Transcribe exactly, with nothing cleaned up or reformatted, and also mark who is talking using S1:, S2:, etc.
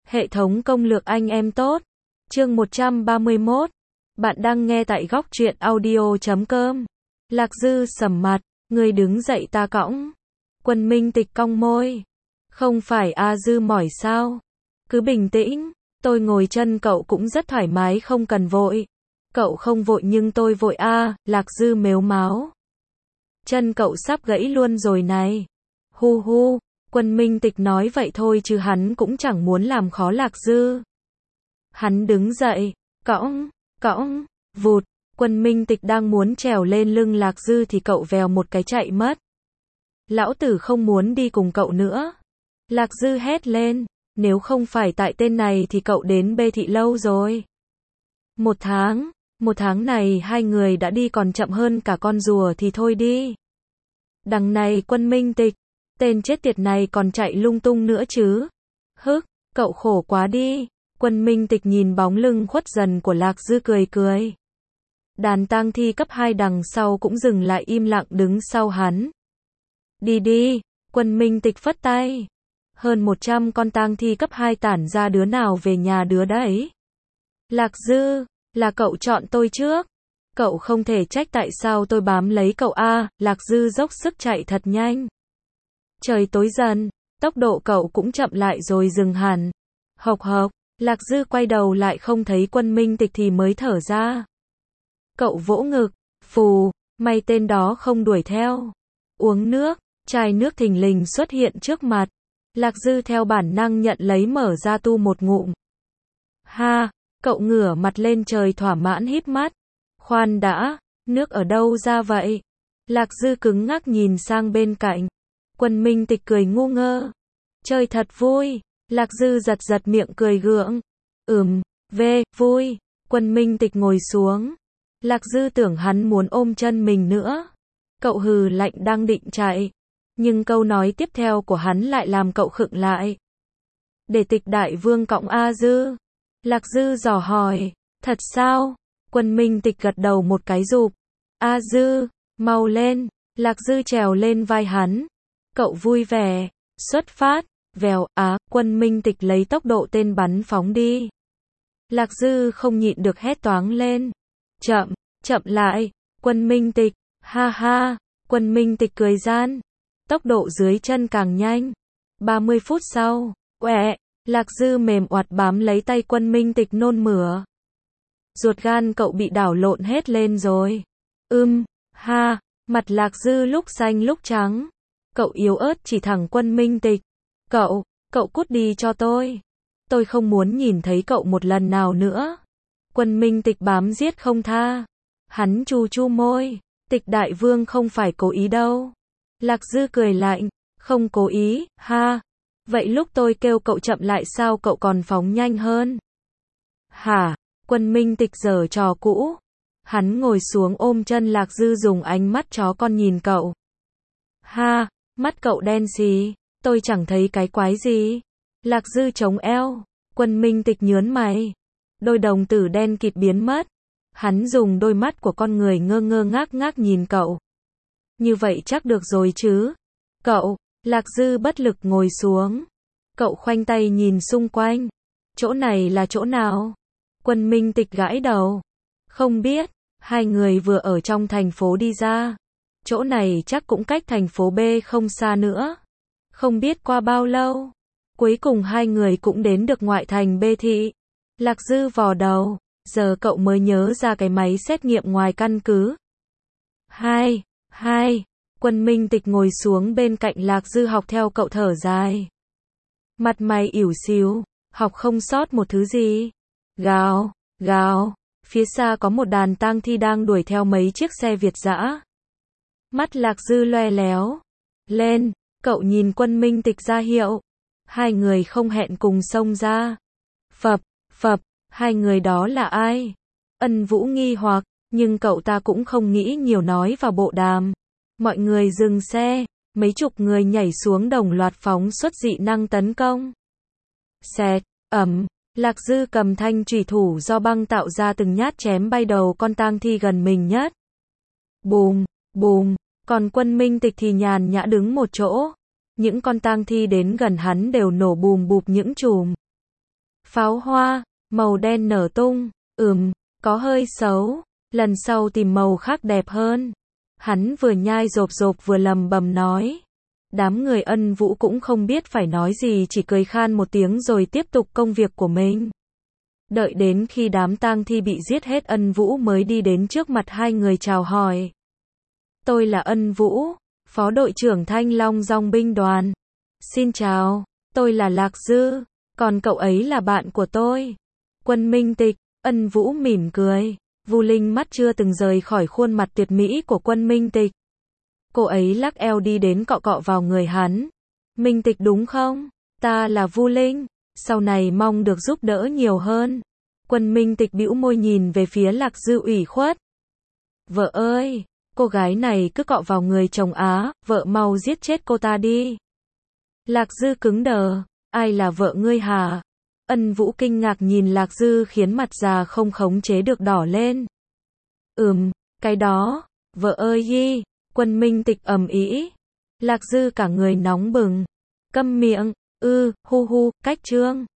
S1: Hệ thống công lược anh em tốt. Chương một trăm ba mươi mốt. Bạn đang nghe tại góc truyện audio chấm com. Lạc Dư sầm mặt, người đứng dậy ta cõng. Quân Minh Tịch cong môi. Không phải A Dư mỏi sao? Cứ bình tĩnh, tôi ngồi chân cậu cũng rất thoải mái không cần vội. Cậu không vội nhưng tôi vội a, Lạc Dư mếu máo. Chân cậu sắp gãy luôn rồi này. Hu hu, Quân Minh Tịch nói vậy thôi chứ hắn cũng chẳng muốn làm khó Lạc Dư. Hắn đứng dậy, cõng, cõng, vụt, Quân Minh Tịch đang muốn trèo lên lưng Lạc Dư thì cậu vèo một cái chạy mất. Lão tử không muốn đi cùng cậu nữa. Lạc Dư hét lên, nếu không phải tại tên này thì cậu đến Bê Thị lâu rồi. Một tháng, một tháng này hai người đã đi còn chậm hơn cả con rùa thì thôi đi. Đằng này Quân Minh Tịch, tên chết tiệt này còn chạy lung tung nữa chứ. Hức, cậu khổ quá đi. Quân Minh Tịch nhìn bóng lưng khuất dần của Lạc Dư cười cười. Đàn tang thi cấp hai đằng sau cũng dừng lại im lặng đứng sau hắn. Đi đi, Quân Minh Tịch phất tay. Hơn một trăm con tang thi cấp hai tản ra đứa nào về nhà đứa đấy. Lạc Dư, là cậu chọn tôi trước. Cậu không thể trách tại sao tôi bám lấy cậu a. Lạc Dư dốc sức chạy thật nhanh. Trời tối dần, tốc độ cậu cũng chậm lại rồi dừng hẳn. Hộc hộc, Lạc Dư quay đầu lại không thấy Quân Minh Tịch thì mới thở ra. Cậu vỗ ngực, phù, may tên đó không đuổi theo. Uống nước, chai nước thình lình xuất hiện trước mặt. Lạc Dư theo bản năng nhận lấy mở ra tu một ngụm. Ha, cậu ngửa mặt lên trời thỏa mãn híp mắt. Khoan đã, nước ở đâu ra vậy? Lạc Dư cứng ngắc nhìn sang bên cạnh. Quân Minh Tịch cười ngu ngơ. Chơi thật vui. Lạc Dư giật giật miệng cười gượng. Ừm, về, vui. Quân Minh Tịch ngồi xuống. Lạc Dư tưởng hắn muốn ôm chân mình nữa. Cậu hừ lạnh đang định chạy. Nhưng câu nói tiếp theo của hắn lại làm cậu khựng lại. Để Tịch đại vương cõng A Dư. Lạc Dư dò hỏi. Thật sao? Quân Minh Tịch gật đầu một cái rụp. A Dư, mau lên. Lạc Dư trèo lên vai hắn. Cậu vui vẻ. Xuất phát. Vèo, á, Quân Minh Tịch lấy tốc độ tên bắn phóng đi. Lạc Dư không nhịn được hét toáng lên. Chậm, chậm lại. Quân Minh Tịch, ha ha. Quân Minh Tịch cười gian. Tốc độ dưới chân càng nhanh. ba mươi phút sau, quẹ, Lạc Dư mềm oặt bám lấy tay Quân Minh Tịch nôn mửa. Ruột gan cậu bị đảo lộn hết lên rồi. Ưm, ha, mặt Lạc Dư lúc xanh lúc trắng. Cậu yếu ớt chỉ thẳng Quân Minh Tịch. Cậu, cậu cút đi cho tôi. Tôi không muốn nhìn thấy cậu một lần nào nữa. Quân Minh Tịch bám giết không tha. Hắn chu chu môi. Tịch đại vương không phải cố ý đâu. Lạc Dư cười lạnh. Không cố ý, ha. Vậy lúc tôi kêu cậu chậm lại sao cậu còn phóng nhanh hơn? Hả? Quân Minh Tịch giở trò cũ. Hắn ngồi xuống ôm chân Lạc Dư dùng ánh mắt chó con nhìn cậu. Ha, mắt cậu đen xì. Tôi chẳng thấy cái quái gì. Lạc Dư chống eo. Quân Minh Tịch nhớn mày. Đôi đồng tử đen kịt biến mất. Hắn dùng đôi mắt của con người ngơ ngơ ngác ngác nhìn cậu. Như vậy chắc được rồi chứ. Cậu, Lạc Dư bất lực ngồi xuống. Cậu khoanh tay nhìn xung quanh. Chỗ này là chỗ nào? Quân Minh Tịch gãi đầu. Không biết, hai người vừa ở trong thành phố đi ra. Chỗ này chắc cũng cách thành phố B không xa nữa. Không biết qua bao lâu. Cuối cùng hai người cũng đến được ngoại thành Bê Thị. Lạc Dư vò đầu. Giờ cậu mới nhớ ra cái máy xét nghiệm ngoài căn cứ. Hai, hai. Quân Minh Tịch ngồi xuống bên cạnh Lạc Dư học theo cậu thở dài. Mặt mày ỉu xìu, học không sót một thứ gì. Gào, gào, phía xa có một đàn tang thi đang đuổi theo mấy chiếc xe Việt dã. Mắt Lạc Dư loe léo. Lên, cậu nhìn Quân Minh Tịch ra hiệu. Hai người không hẹn cùng xông ra. Phập, phập, hai người đó là ai? Ân Vũ nghi hoặc, nhưng cậu ta cũng không nghĩ nhiều nói vào bộ đàm. Mọi người dừng xe, mấy chục người nhảy xuống đồng loạt phóng xuất dị năng tấn công. Xẹt, ầm, Lạc Dư cầm thanh chủy thủ do băng tạo ra từng nhát chém bay đầu con tang thi gần mình nhất. Bùm, bùm, còn Quân Minh Tịch thì nhàn nhã đứng một chỗ. Những con tang thi đến gần hắn đều nổ bùm bụp những chùm. Pháo hoa, màu đen nở tung, ừm, có hơi xấu, lần sau tìm màu khác đẹp hơn. Hắn vừa nhai rộp rộp vừa lầm bầm nói. Đám người Ân Vũ cũng không biết phải nói gì, chỉ cười khan một tiếng rồi tiếp tục công việc của mình. Đợi đến khi đám tang thi bị giết hết, Ân Vũ mới đi đến trước mặt hai người chào hỏi. Tôi là Ân Vũ, phó đội trưởng Thanh Long Dòng binh đoàn. Xin chào, tôi là Lạc Dư, còn cậu ấy là bạn của tôi. Quân Minh Tịch. Ân Vũ mỉm cười. Vu Linh mắt chưa từng rời khỏi khuôn mặt tuyệt mỹ của Quân Minh Tịch. Cô ấy lắc eo đi đến cọ cọ vào người hắn. Minh Tịch đúng không? Ta là Vu Linh, sau này mong được giúp đỡ nhiều hơn. Quân Minh Tịch bĩu môi nhìn về phía Lạc Dư ủy khuất. Vợ ơi, cô gái này cứ cọ vào người chồng á, vợ mau giết chết cô ta đi. Lạc Dư cứng đờ, ai là vợ ngươi hả? Ân Vũ kinh ngạc nhìn Lạc Dư khiến mặt già không khống chế được đỏ lên. Ừm, cái đó, vợ ơi yi, Quân Minh Tịch ầm ĩ. Lạc Dư cả người nóng bừng. Câm miệng, ư, hu hu, cách chương.